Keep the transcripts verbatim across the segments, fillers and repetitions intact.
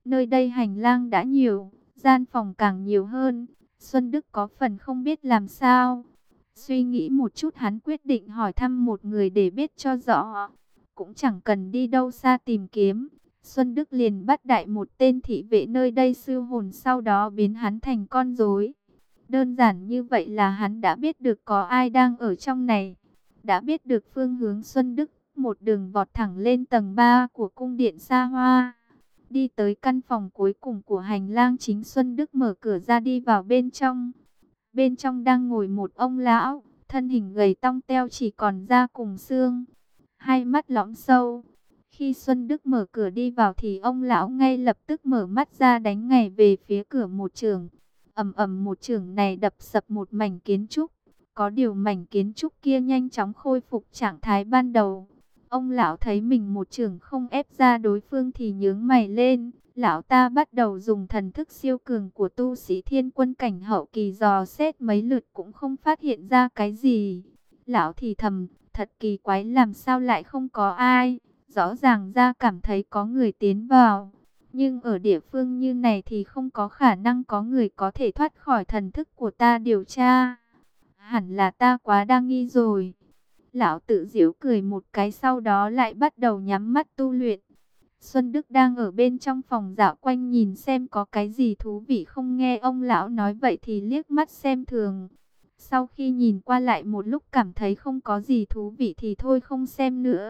Nơi đây hành lang đã nhiều, gian phòng càng nhiều hơn. Xuân Đức có phần không biết làm sao. Suy nghĩ một chút hắn quyết định hỏi thăm một người để biết cho rõ. Cũng chẳng cần đi đâu xa tìm kiếm. Xuân Đức liền bắt đại một tên thị vệ nơi đây siêu hồn, sau đó biến hắn thành con rối. Đơn giản như vậy là hắn đã biết được có ai đang ở trong này. Đã biết được phương hướng, Xuân Đức một đường vọt thẳng lên tầng ba của cung điện xa hoa. Đi tới căn phòng cuối cùng của hành lang chính, Xuân Đức mở cửa ra đi vào bên trong. Bên trong đang ngồi một ông lão, thân hình gầy tong teo chỉ còn da cùng xương, hai mắt lõm sâu. Khi Xuân Đức mở cửa đi vào thì ông lão ngay lập tức mở mắt ra đánh ngay về phía cửa một chưởng. Ầm ầm, một chưởng này đập sập một mảnh kiến trúc. Có điều mảnh kiến trúc kia nhanh chóng khôi phục trạng thái ban đầu. Ông lão thấy mình một chưởng không ép ra đối phương thì nhướng mày lên. Lão ta bắt đầu dùng thần thức siêu cường của tu sĩ thiên quân cảnh hậu kỳ dò xét mấy lượt cũng không phát hiện ra cái gì. Lão thì thầm, thật kỳ quái, làm sao lại không có ai. Rõ ràng ra cảm thấy có người tiến vào. Nhưng ở địa phương như này thì không có khả năng có người có thể thoát khỏi thần thức của ta điều tra. Hẳn là ta quá đa nghi rồi. Lão tự giễu cười một cái, sau đó lại bắt đầu nhắm mắt tu luyện. Xuân Đức đang ở bên trong phòng dạo quanh nhìn xem có cái gì thú vị không, nghe ông lão nói vậy thì liếc mắt xem thường. Sau khi nhìn qua lại một lúc cảm thấy không có gì thú vị thì thôi không xem nữa.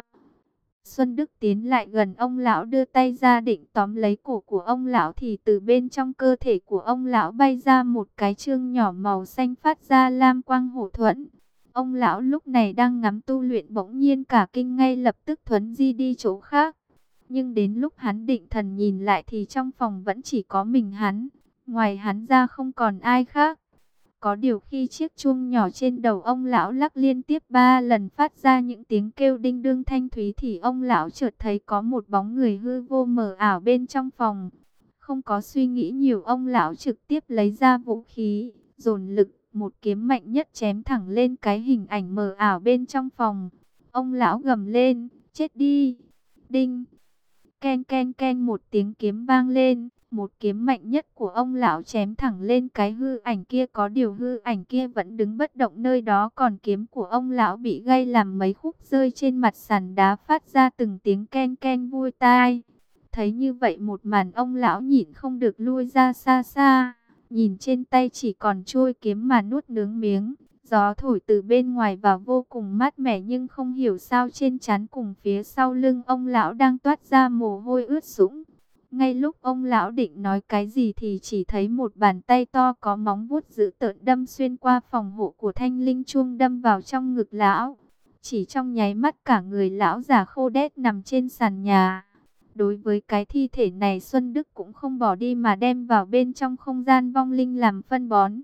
Xuân Đức tiến lại gần ông lão, đưa tay ra định tóm lấy cổ của ông lão thì từ bên trong cơ thể của ông lão bay ra một cái chương nhỏ màu xanh phát ra lam quang hổ thuẫn. Ông lão lúc này đang ngắm tu luyện bỗng nhiên cả kinh, ngay lập tức thuấn di đi chỗ khác. Nhưng đến lúc hắn định thần nhìn lại thì trong phòng vẫn chỉ có mình hắn, ngoài hắn ra không còn ai khác. Có điều khi chiếc chuông nhỏ trên đầu ông lão lắc liên tiếp ba lần phát ra những tiếng kêu đinh đương thanh thúy thì ông lão chợt thấy có một bóng người hư vô mờ ảo bên trong phòng. Không có suy nghĩ nhiều, ông lão trực tiếp lấy ra vũ khí, dồn lực, một kiếm mạnh nhất chém thẳng lên cái hình ảnh mờ ảo bên trong phòng. Ông lão gầm lên, chết đi. Đinh. Ken ken ken, một tiếng kiếm vang lên, một kiếm mạnh nhất của ông lão chém thẳng lên cái hư ảnh kia, có điều hư ảnh kia vẫn đứng bất động nơi đó, còn kiếm của ông lão bị gãy làm mấy khúc rơi trên mặt sàn đá phát ra từng tiếng ken ken vui tai. Thấy như vậy một màn, ông lão nhịn không được lui ra xa xa, nhìn trên tay chỉ còn trôi kiếm mà nuốt nước miếng. Gió thổi từ bên ngoài vào vô cùng mát mẻ, nhưng không hiểu sao trên trán cùng phía sau lưng ông lão đang toát ra mồ hôi ướt sũng. Ngay lúc ông lão định nói cái gì thì chỉ thấy một bàn tay to có móng vuốt dữ tợn đâm xuyên qua phòng hộ của thanh linh chuông, đâm vào trong ngực lão. Chỉ trong nháy mắt cả người lão già khô đét nằm trên sàn nhà. Đối với cái thi thể này, Xuân Đức cũng không bỏ đi mà đem vào bên trong không gian vong linh làm phân bón.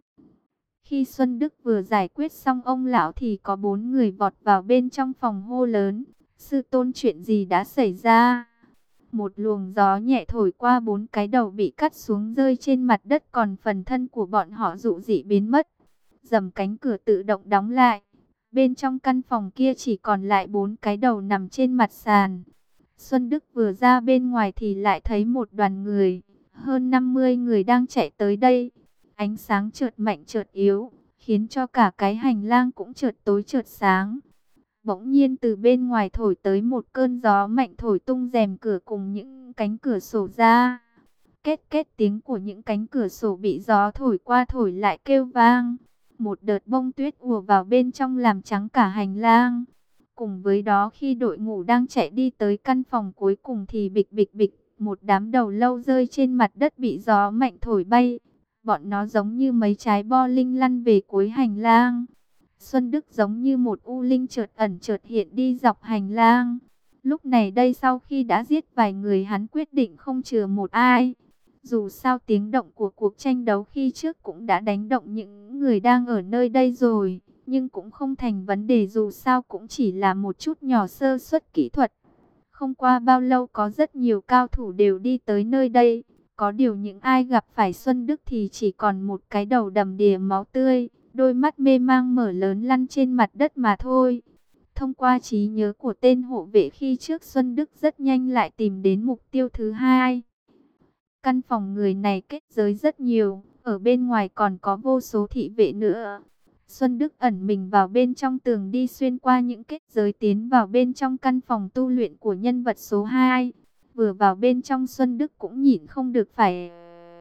Khi Xuân Đức vừa giải quyết xong ông lão thì có bốn người vọt vào bên trong phòng hô lớn. Sư tôn, chuyện gì đã xảy ra? Một luồng gió nhẹ thổi qua, bốn cái đầu bị cắt xuống rơi trên mặt đất, còn phần thân của bọn họ dụ dị biến mất. Dầm, cánh cửa tự động đóng lại. Bên trong căn phòng kia chỉ còn lại bốn cái đầu nằm trên mặt sàn. Xuân Đức vừa ra bên ngoài thì lại thấy một đoàn người, hơn năm mươi người đang chạy tới đây. Ánh sáng chợt mạnh chợt yếu, khiến cho cả cái hành lang cũng chợt tối chợt sáng. Bỗng nhiên từ bên ngoài thổi tới một cơn gió mạnh, thổi tung rèm cửa cùng những cánh cửa sổ ra. Két két, tiếng của những cánh cửa sổ bị gió thổi qua thổi lại kêu vang. Một đợt bông tuyết ùa vào bên trong làm trắng cả hành lang. Cùng với đó, khi đội ngũ đang chạy đi tới căn phòng cuối cùng thì bịch bịch bịch, một đám đầu lâu rơi trên mặt đất bị gió mạnh thổi bay. Bọn nó giống như mấy trái bo linh lăn về cuối hành lang. Xuân Đức giống như một u linh chợt ẩn chợt hiện đi dọc hành lang. Lúc này đây, sau khi đã giết vài người, hắn quyết định không chừa một ai. Dù sao tiếng động của cuộc tranh đấu khi trước cũng đã đánh động những người đang ở nơi đây rồi, nhưng cũng không thành vấn đề, dù sao cũng chỉ là một chút nhỏ sơ suất kỹ thuật. Không qua bao lâu có rất nhiều cao thủ đều đi tới nơi đây. Có điều những ai gặp phải Xuân Đức thì chỉ còn một cái đầu đầm đìa máu tươi, đôi mắt mê mang mở lớn lăn trên mặt đất mà thôi. Thông qua trí nhớ của tên hộ vệ khi trước, Xuân Đức rất nhanh lại tìm đến mục tiêu thứ hai. Căn phòng người này kết giới rất nhiều, ở bên ngoài còn có vô số thị vệ nữa. Xuân Đức ẩn mình vào bên trong tường đi xuyên qua những kết giới tiến vào bên trong căn phòng tu luyện của nhân vật số hai. Vừa vào bên trong Xuân Đức cũng nhịn không được phải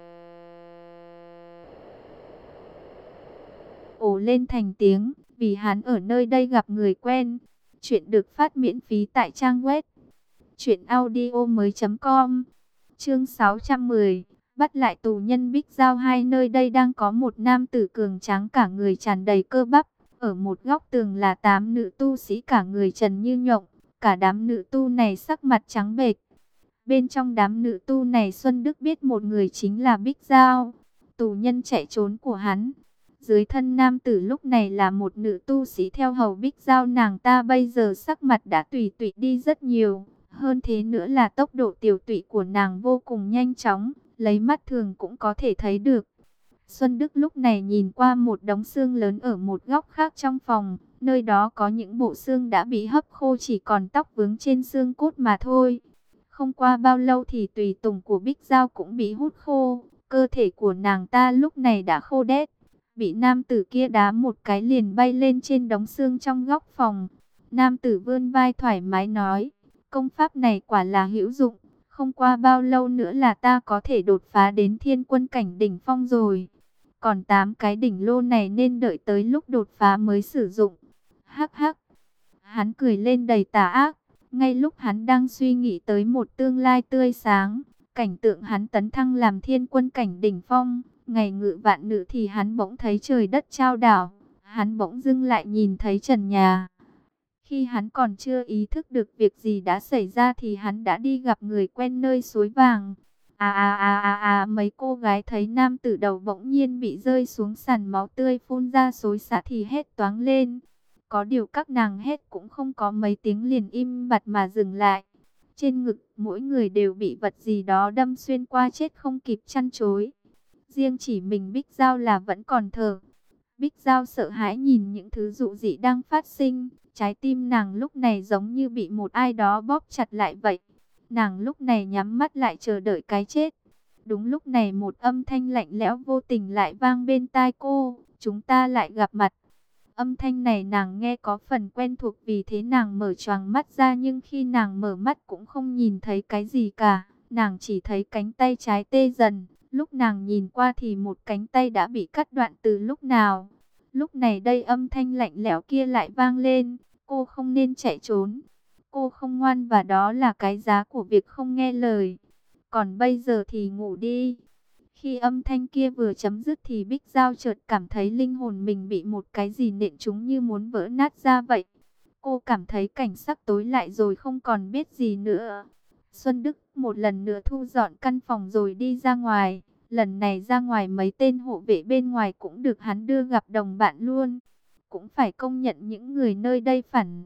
ồ lên thành tiếng, vì hắn ở nơi đây gặp người quen. Chuyện được phát miễn phí tại trang web truyện audio mới chấm com. Chương sáu trăm mười, bắt lại tù nhân Bích Giao hai. Nơi đây đang có một nam tử cường tráng cả người tràn đầy cơ bắp. Ở một góc tường là tám nữ tu sĩ cả người trần như nhộng. Cả đám nữ tu này sắc mặt trắng bệch. Bên trong đám nữ tu này Xuân Đức biết một người chính là Bích Giao, tù nhân chạy trốn của hắn. Dưới thân nam tử lúc này là một nữ tu sĩ theo hầu Bích Giao, nàng ta bây giờ sắc mặt đã tùy tụy đi rất nhiều. Hơn thế nữa là tốc độ tiểu tụy của nàng vô cùng nhanh chóng, lấy mắt thường cũng có thể thấy được. Xuân Đức lúc này nhìn qua một đống xương lớn ở một góc khác trong phòng, nơi đó có những bộ xương đã bị hấp khô, chỉ còn tóc vướng trên xương cốt mà thôi. Không qua bao lâu thì tùy tùng của Bích Giao cũng bị hút khô, cơ thể của nàng ta lúc này đã khô đét. Bị nam tử kia đá một cái liền bay lên trên đống xương trong góc phòng. Nam tử vươn vai thoải mái nói, công pháp này quả là hữu dụng, không qua bao lâu nữa là ta có thể đột phá đến thiên quân cảnh đỉnh phong rồi. Còn tám cái đỉnh lô này nên đợi tới lúc đột phá mới sử dụng. Hắc hắc, hắn cười lên đầy tà ác. Ngay lúc hắn đang suy nghĩ tới một tương lai tươi sáng, cảnh tượng hắn tấn thăng làm thiên quân cảnh đỉnh phong, ngày ngự vạn nữ, thì hắn bỗng thấy trời đất chao đảo. Hắn bỗng dưng lại nhìn thấy trần nhà. Khi hắn còn chưa ý thức được việc gì đã xảy ra thì hắn đã đi gặp người quen nơi suối vàng. À à à à à, mấy cô gái thấy nam tử đầu bỗng nhiên bị rơi xuống sàn, máu tươi phun ra xối xả thì hét toáng lên. Có điều các nàng hét cũng không có mấy tiếng liền im bặt mà dừng lại. Trên ngực mỗi người đều bị vật gì đó đâm xuyên qua, chết không kịp chăn chối. Riêng chỉ mình Bích Giao là vẫn còn thở. Bích Giao sợ hãi nhìn những thứ dụ dị đang phát sinh. Trái tim nàng lúc này giống như bị một ai đó bóp chặt lại vậy. Nàng lúc này nhắm mắt lại chờ đợi cái chết. Đúng lúc này một âm thanh lạnh lẽo vô tình lại vang bên tai cô. Chúng ta lại gặp mặt. Âm thanh này nàng nghe có phần quen thuộc, vì thế nàng mở choàng mắt ra, nhưng khi nàng mở mắt cũng không nhìn thấy cái gì cả. Nàng chỉ thấy cánh tay trái tê dần. Lúc nàng nhìn qua thì một cánh tay đã bị cắt đoạn từ lúc nào. Lúc này đây âm thanh lạnh lẽo kia lại vang lên. Cô không nên chạy trốn. Cô không ngoan và đó là cái giá của việc không nghe lời. Còn bây giờ thì ngủ đi. Khi âm thanh kia vừa chấm dứt thì Bích Giao chợt cảm thấy linh hồn mình bị một cái gì nện trúng như muốn vỡ nát ra vậy. Cô cảm thấy cảnh sắc tối lại rồi không còn biết gì nữa. Xuân Đức một lần nữa thu dọn căn phòng rồi đi ra ngoài. Lần này ra ngoài mấy tên hộ vệ bên ngoài cũng được hắn đưa gặp đồng bạn luôn. Cũng phải công nhận những người nơi đây phản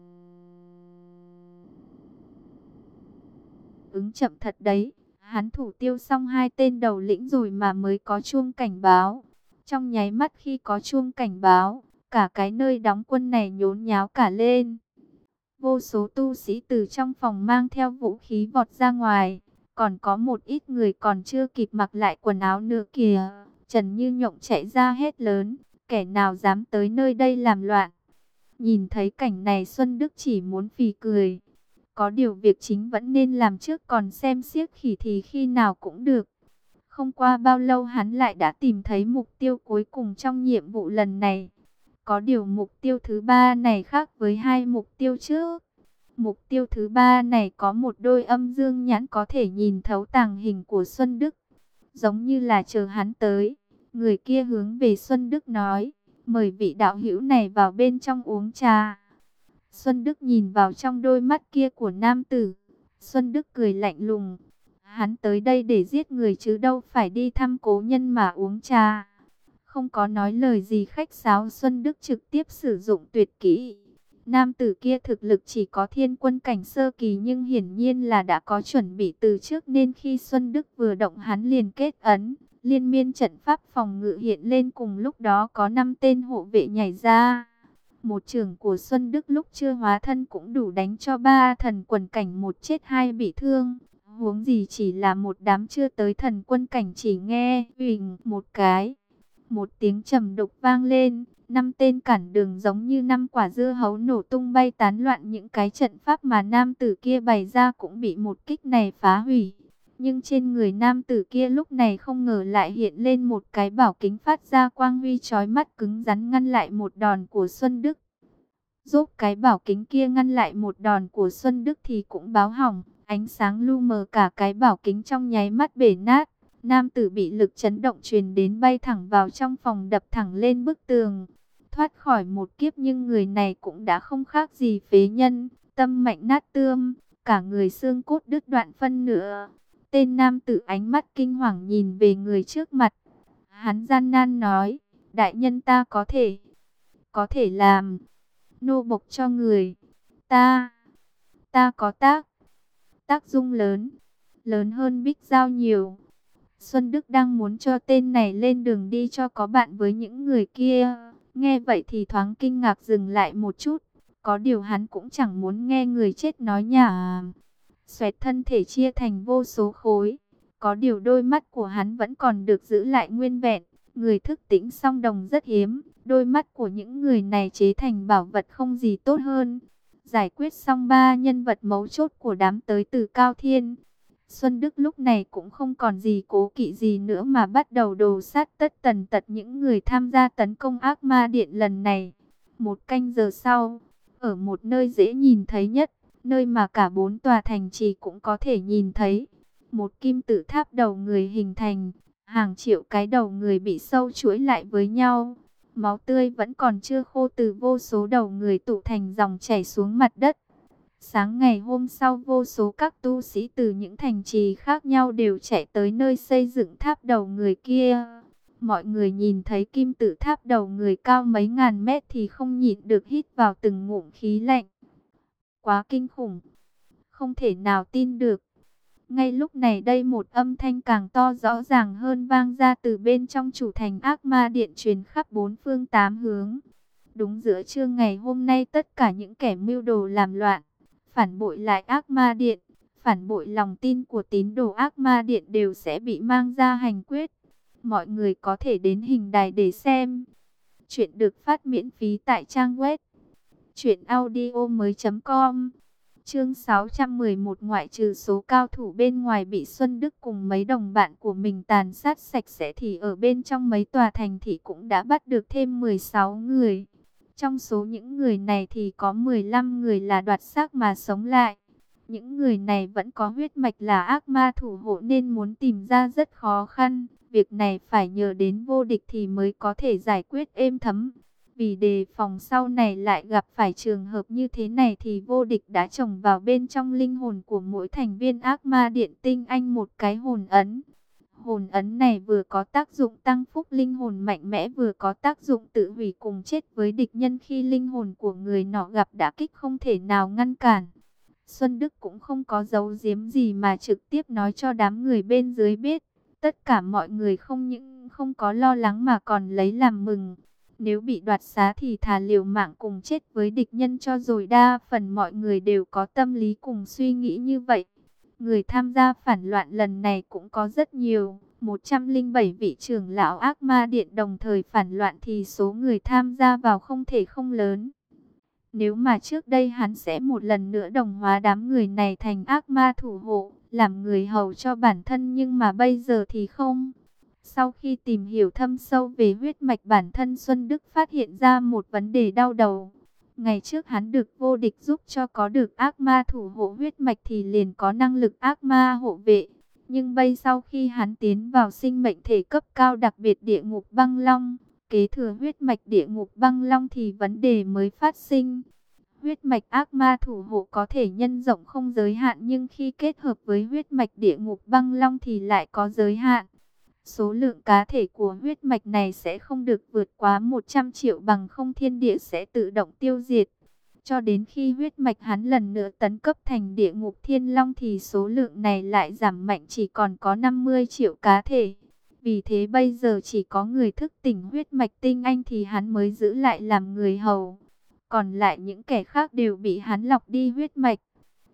ứng chậm thật đấy. Hắn thủ tiêu xong hai tên đầu lĩnh rồi mà mới có chuông cảnh báo. Trong nháy mắt khi có chuông cảnh báo, cả cái nơi đóng quân này nhốn nháo cả lên. Vô số tu sĩ từ trong phòng mang theo vũ khí vọt ra ngoài. Còn có một ít người còn chưa kịp mặc lại quần áo nữa kìa. Trần Như Nhộng chạy ra hét lớn, kẻ nào dám tới nơi đây làm loạn. Nhìn thấy cảnh này Xuân Đức chỉ muốn phì cười. Có điều việc chính vẫn nên làm trước, còn xem xiếc khỉ thì khi nào cũng được. Không qua bao lâu hắn lại đã tìm thấy mục tiêu cuối cùng trong nhiệm vụ lần này. Có điều mục tiêu thứ ba này khác với hai mục tiêu trước. Mục tiêu thứ ba này có một đôi âm dương nhãn có thể nhìn thấu tàng hình của Xuân Đức. Giống như là chờ hắn tới. Người kia hướng về Xuân Đức nói, mời vị đạo hữu này vào bên trong uống trà. Xuân Đức nhìn vào trong đôi mắt kia của nam tử. Xuân Đức cười lạnh lùng. Hắn tới đây để giết người chứ đâu phải đi thăm cố nhân mà uống trà. Không có nói lời gì khách sáo, Xuân Đức trực tiếp sử dụng tuyệt kỹ. Nam tử kia thực lực chỉ có thiên quân cảnh sơ kỳ, nhưng hiển nhiên là đã có chuẩn bị từ trước, nên khi Xuân Đức vừa động hắn liền kết ấn. Liên miên trận pháp phòng ngự hiện lên, cùng lúc đó có năm tên hộ vệ nhảy ra. Một chưởng của Xuân Đức lúc chưa hóa thân cũng đủ đánh cho ba thần quần cảnh một chết hai bị thương. Huống gì chỉ là một đám chưa tới thần quân cảnh, chỉ nghe uỳnh một cái. Một tiếng trầm đục vang lên, năm tên cản đường giống như năm quả dưa hấu nổ tung bay tán loạn, những cái trận pháp mà nam tử kia bày ra cũng bị một kích này phá hủy. Nhưng trên người nam tử kia lúc này không ngờ lại hiện lên một cái bảo kính phát ra quang huy chói mắt, cứng rắn ngăn lại một đòn của Xuân Đức. Giúp cái bảo kính kia ngăn lại một đòn của Xuân Đức thì cũng báo hỏng, ánh sáng lu mờ cả cái bảo kính trong nháy mắt bể nát. Nam tử bị lực chấn động truyền đến bay thẳng vào trong phòng, đập thẳng lên bức tường. Thoát khỏi một kiếp nhưng người này cũng đã không khác gì phế nhân, tâm mệnh nát tươm, cả người xương cốt đứt đoạn phân nửa. Tên nam tử ánh mắt kinh hoàng nhìn về người trước mặt. Hắn gian nan nói, đại nhân ta có thể, có thể làm nô bộc cho người. Ta, ta có tác, tác dung lớn, lớn hơn Bích Giao nhiều. Xuân Đức đang muốn cho tên này lên đường đi cho có bạn với những người kia. Nghe vậy thì thoáng kinh ngạc dừng lại một chút. Có điều hắn cũng chẳng muốn nghe người chết nói nhả. Xoẹt thân thể chia thành vô số khối. Có điều đôi mắt của hắn vẫn còn được giữ lại nguyên vẹn. Người thức tỉnh song đồng rất hiếm. Đôi mắt của những người này chế thành bảo vật không gì tốt hơn. Giải quyết xong ba nhân vật mấu chốt của đám tới từ Cao Thiên, Xuân Đức lúc này cũng không còn gì cố kỵ gì nữa mà bắt đầu đồ sát tất tần tật những người tham gia tấn công ác ma điện lần này. Một canh giờ sau, ở một nơi dễ nhìn thấy nhất, nơi mà cả bốn tòa thành trì cũng có thể nhìn thấy, một kim tự tháp đầu người hình thành, hàng triệu cái đầu người bị sâu chuỗi lại với nhau. Máu tươi vẫn còn chưa khô từ vô số đầu người tụ thành dòng chảy xuống mặt đất. Sáng ngày hôm sau, vô số các tu sĩ từ những thành trì khác nhau đều chạy tới nơi xây dựng tháp đầu người kia. Mọi người nhìn thấy kim tự tháp đầu người cao mấy ngàn mét thì không nhịn được hít vào từng ngụm khí lạnh. Quá kinh khủng, không thể nào tin được. Ngay lúc này đây một âm thanh càng to rõ ràng hơn vang ra từ bên trong chủ thành ác ma điện, truyền khắp bốn phương tám hướng. Đúng giữa trưa ngày hôm nay, tất cả những kẻ mưu đồ làm loạn, phản bội lại ác ma điện, phản bội lòng tin của tín đồ ác ma điện đều sẽ bị mang ra hành quyết. Mọi người có thể đến hình đài để xem. Chuyện được phát miễn phí tại trang web truyện audio mới chấm com. Chương sáu trăm mười một, ngoại trừ số cao thủ bên ngoài bị Xuân Đức cùng mấy đồng bạn của mình tàn sát sạch sẽ thì ở bên trong mấy tòa thành thị cũng đã bắt được thêm mười sáu người. Trong số những người này thì có mười lăm người là đoạt xác mà sống lại. Những người này vẫn có huyết mạch là ác ma thủ hộ nên muốn tìm ra rất khó khăn. Việc này phải nhờ đến Vô Địch thì mới có thể giải quyết êm thấm. Vì đề phòng sau này lại gặp phải trường hợp như thế này thì Vô Địch đã trồng vào bên trong linh hồn của mỗi thành viên ác ma điện tinh anh một cái hồn ấn. Hồn ấn này vừa có tác dụng tăng phúc linh hồn mạnh mẽ, vừa có tác dụng tự hủy cùng chết với địch nhân khi linh hồn của người nọ gặp đả kích không thể nào ngăn cản. Xuân Đức cũng không có giấu giếm gì mà trực tiếp nói cho đám người bên dưới biết. Tất cả mọi người không những không có lo lắng mà còn lấy làm mừng. Nếu bị đoạt xá thì thà liều mạng cùng chết với địch nhân cho rồi. Đa phần mọi người đều có tâm lý cùng suy nghĩ như vậy. Người tham gia phản loạn lần này cũng có rất nhiều. một trăm lẻ bảy vị trưởng lão ác ma điện đồng thời phản loạn thì số người tham gia vào không thể không lớn. Nếu mà trước đây hắn sẽ một lần nữa đồng hóa đám người này thành ác ma thủ hộ, làm người hầu cho bản thân, nhưng mà bây giờ thì không. Sau khi tìm hiểu thâm sâu về huyết mạch bản thân, Xuân Đức phát hiện ra một vấn đề đau đầu. Ngày trước hắn được Vô Địch giúp cho có được ác ma thủ hộ huyết mạch thì liền có năng lực ác ma hộ vệ. Nhưng bây sau khi hắn tiến vào sinh mệnh thể cấp cao đặc biệt địa ngục băng long, kế thừa huyết mạch địa ngục băng long thì vấn đề mới phát sinh. Huyết mạch ác ma thủ hộ có thể nhân rộng không giới hạn, nhưng khi kết hợp với huyết mạch địa ngục băng long thì lại có giới hạn. Số lượng cá thể của huyết mạch này sẽ không được vượt quá một trăm triệu, bằng không thiên địa sẽ tự động tiêu diệt. Cho đến khi huyết mạch hắn lần nữa tấn cấp thành địa ngục thiên long thì số lượng này lại giảm mạnh, chỉ còn có năm mươi triệu cá thể. Vì thế bây giờ chỉ có người thức tỉnh huyết mạch tinh anh thì hắn mới giữ lại làm người hầu. Còn lại những kẻ khác đều bị hắn lọc đi huyết mạch.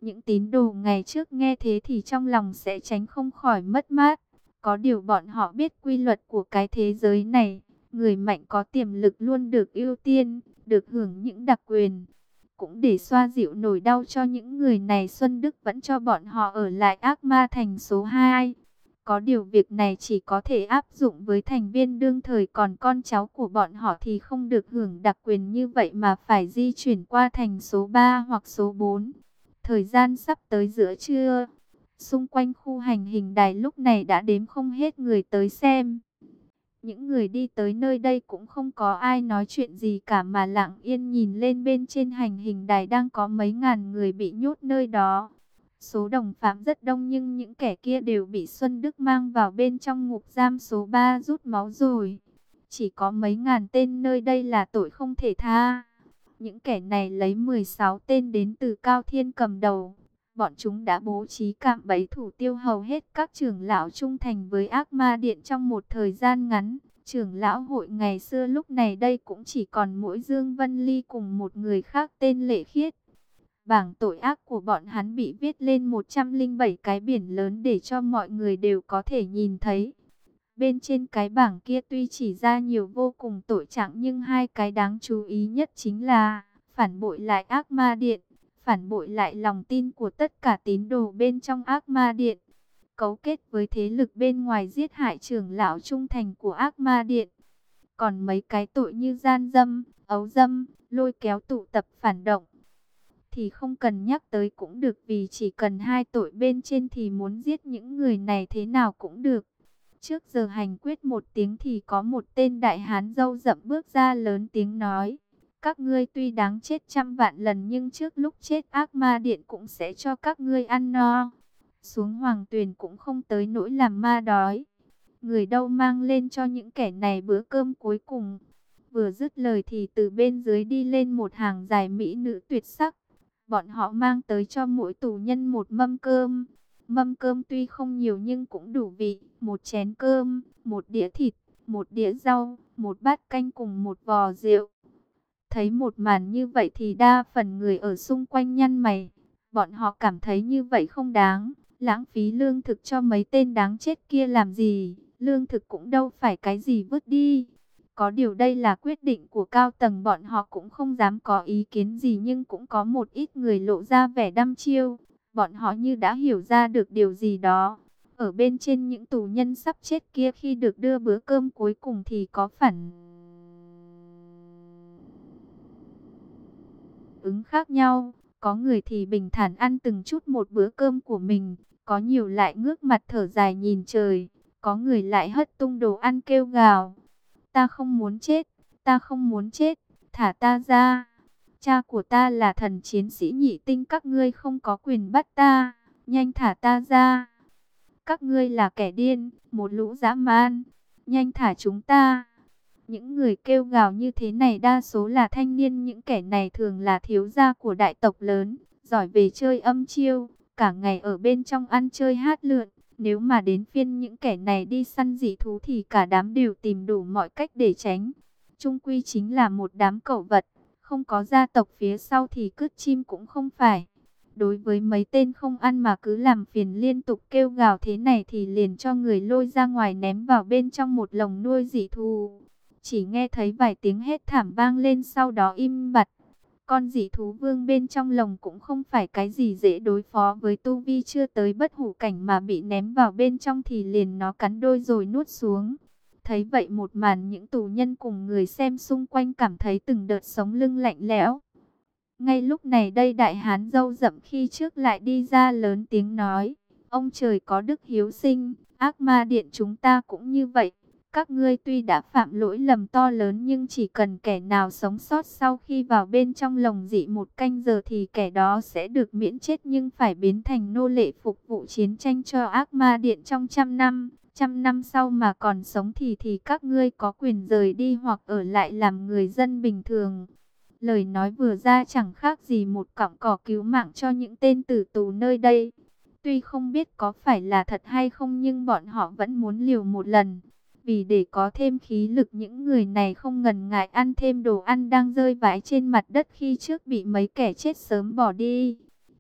Những tín đồ ngày trước nghe thế thì trong lòng sẽ tránh không khỏi mất mát. Có điều bọn họ biết quy luật của cái thế giới này, người mạnh có tiềm lực luôn được ưu tiên, được hưởng những đặc quyền. Cũng để xoa dịu nỗi đau cho những người này, Xuân Đức vẫn cho bọn họ ở lại Ác Ma Thành số hai. Có điều việc này chỉ có thể áp dụng với thành viên đương thời, còn con cháu của bọn họ thì không được hưởng đặc quyền như vậy mà phải di chuyển qua thành số ba hoặc số bốn. Thời gian sắp tới giữa trưa, xung quanh khu hành hình đài lúc này đã đếm không hết người tới xem. Những người đi tới nơi đây cũng không có ai nói chuyện gì cả mà lặng yên nhìn lên bên trên hành hình đài đang có mấy ngàn người bị nhốt nơi đó. Số đồng phạm rất đông nhưng những kẻ kia đều bị Xuân Đức mang vào bên trong ngục giam số ba rút máu rồi. Chỉ có mấy ngàn tên nơi đây là tội không thể tha. Những kẻ này lấy mười sáu tên đến từ Cao Thiên cầm đầu. Bọn chúng đã bố trí cạm bẫy thủ tiêu hầu hết các trưởng lão trung thành với Ác Ma Điện trong một thời gian ngắn. Trưởng lão hội ngày xưa lúc này đây cũng chỉ còn mỗi Dương Vân Ly cùng một người khác tên Lệ Khiết. Bảng tội ác của bọn hắn bị viết lên một trăm lẻ bảy cái biển lớn để cho mọi người đều có thể nhìn thấy. Bên trên cái bảng kia tuy chỉ ra nhiều vô cùng tội trạng nhưng hai cái đáng chú ý nhất chính là phản bội lại Ác Ma Điện, phản bội lại lòng tin của tất cả tín đồ bên trong Ác Ma Điện, cấu kết với thế lực bên ngoài giết hại trưởng lão trung thành của Ác Ma Điện. Còn mấy cái tội như gian dâm, ấu dâm, lôi kéo tụ tập phản động thì không cần nhắc tới cũng được, vì chỉ cần hai tội bên trên thì muốn giết những người này thế nào cũng được. Trước giờ hành quyết một tiếng thì có một tên đại hán râu rậm bước ra lớn tiếng nói: các ngươi tuy đáng chết trăm vạn lần nhưng trước lúc chết Ác Ma Điện cũng sẽ cho các ngươi ăn no. Xuống hoàng tuyền cũng không tới nỗi làm ma đói. Người đâu mang lên cho những kẻ này bữa cơm cuối cùng. Vừa dứt lời thì từ bên dưới đi lên một hàng dài mỹ nữ tuyệt sắc. Bọn họ mang tới cho mỗi tù nhân một mâm cơm. Mâm cơm tuy không nhiều nhưng cũng đủ vị. Một chén cơm, một đĩa thịt, một đĩa rau, một bát canh cùng một vò rượu. Thấy một màn như vậy thì đa phần người ở xung quanh nhăn mày. Bọn họ cảm thấy như vậy không đáng. Lãng phí lương thực cho mấy tên đáng chết kia làm gì? Lương thực cũng đâu phải cái gì vứt đi. Có điều đây là quyết định của cao tầng, bọn họ cũng không dám có ý kiến gì, nhưng cũng có một ít người lộ ra vẻ đăm chiêu. Bọn họ như đã hiểu ra được điều gì đó. Ở bên trên những tù nhân sắp chết kia khi được đưa bữa cơm cuối cùng thì có phản ứng khác nhau. Có người thì bình thản ăn từng chút một bữa cơm của mình, có nhiều lại ngước mặt thở dài nhìn trời, có người lại hất tung đồ ăn kêu gào: ta không muốn chết, ta không muốn chết, thả ta ra. Cha của ta là thần chiến sĩ nhị tinh, các ngươi không có quyền bắt ta, nhanh thả ta ra. Các ngươi là kẻ điên, một lũ dã man, nhanh thả chúng ta. Những người kêu gào như thế này đa số là thanh niên, những kẻ này thường là thiếu gia của đại tộc lớn, giỏi về chơi âm chiêu, cả ngày ở bên trong ăn chơi hát lượn. Nếu mà đến phiên những kẻ này đi săn dị thú thì cả đám đều tìm đủ mọi cách để tránh. Chung quy chính là một đám cẩu vật, không có gia tộc phía sau thì cứt chim cũng không phải. Đối với mấy tên không ăn mà cứ làm phiền liên tục kêu gào thế này thì liền cho người lôi ra ngoài ném vào bên trong một lồng nuôi dị thú. Chỉ nghe thấy vài tiếng hét thảm vang lên, sau đó im bặt. Con dị thú vương bên trong lồng cũng không phải cái gì dễ đối phó, với tu vi chưa tới bất hủ cảnh mà bị ném vào bên trong thì liền nó cắn đôi rồi nuốt xuống. Thấy vậy một màn, những tù nhân cùng người xem xung quanh cảm thấy từng đợt sống lưng lạnh lẽo. Ngay lúc này đây đại hán râu rậm khi trước lại đi ra lớn tiếng nói: ông trời có đức hiếu sinh, Ác Ma Điện chúng ta cũng như vậy. Các ngươi tuy đã phạm lỗi lầm to lớn nhưng chỉ cần kẻ nào sống sót sau khi vào bên trong lồng dị một canh giờ thì kẻ đó sẽ được miễn chết, nhưng phải biến thành nô lệ phục vụ chiến tranh cho Ác Ma Điện trong trăm năm. Trăm năm sau mà còn sống thì thì các ngươi có quyền rời đi hoặc ở lại làm người dân bình thường. Lời nói vừa ra chẳng khác gì một cọng cỏ cứu mạng cho những tên tử tù nơi đây. Tuy không biết có phải là thật hay không nhưng bọn họ vẫn muốn liều một lần. Vì để có thêm khí lực, những người này không ngần ngại ăn thêm đồ ăn đang rơi vãi trên mặt đất khi trước bị mấy kẻ chết sớm bỏ đi.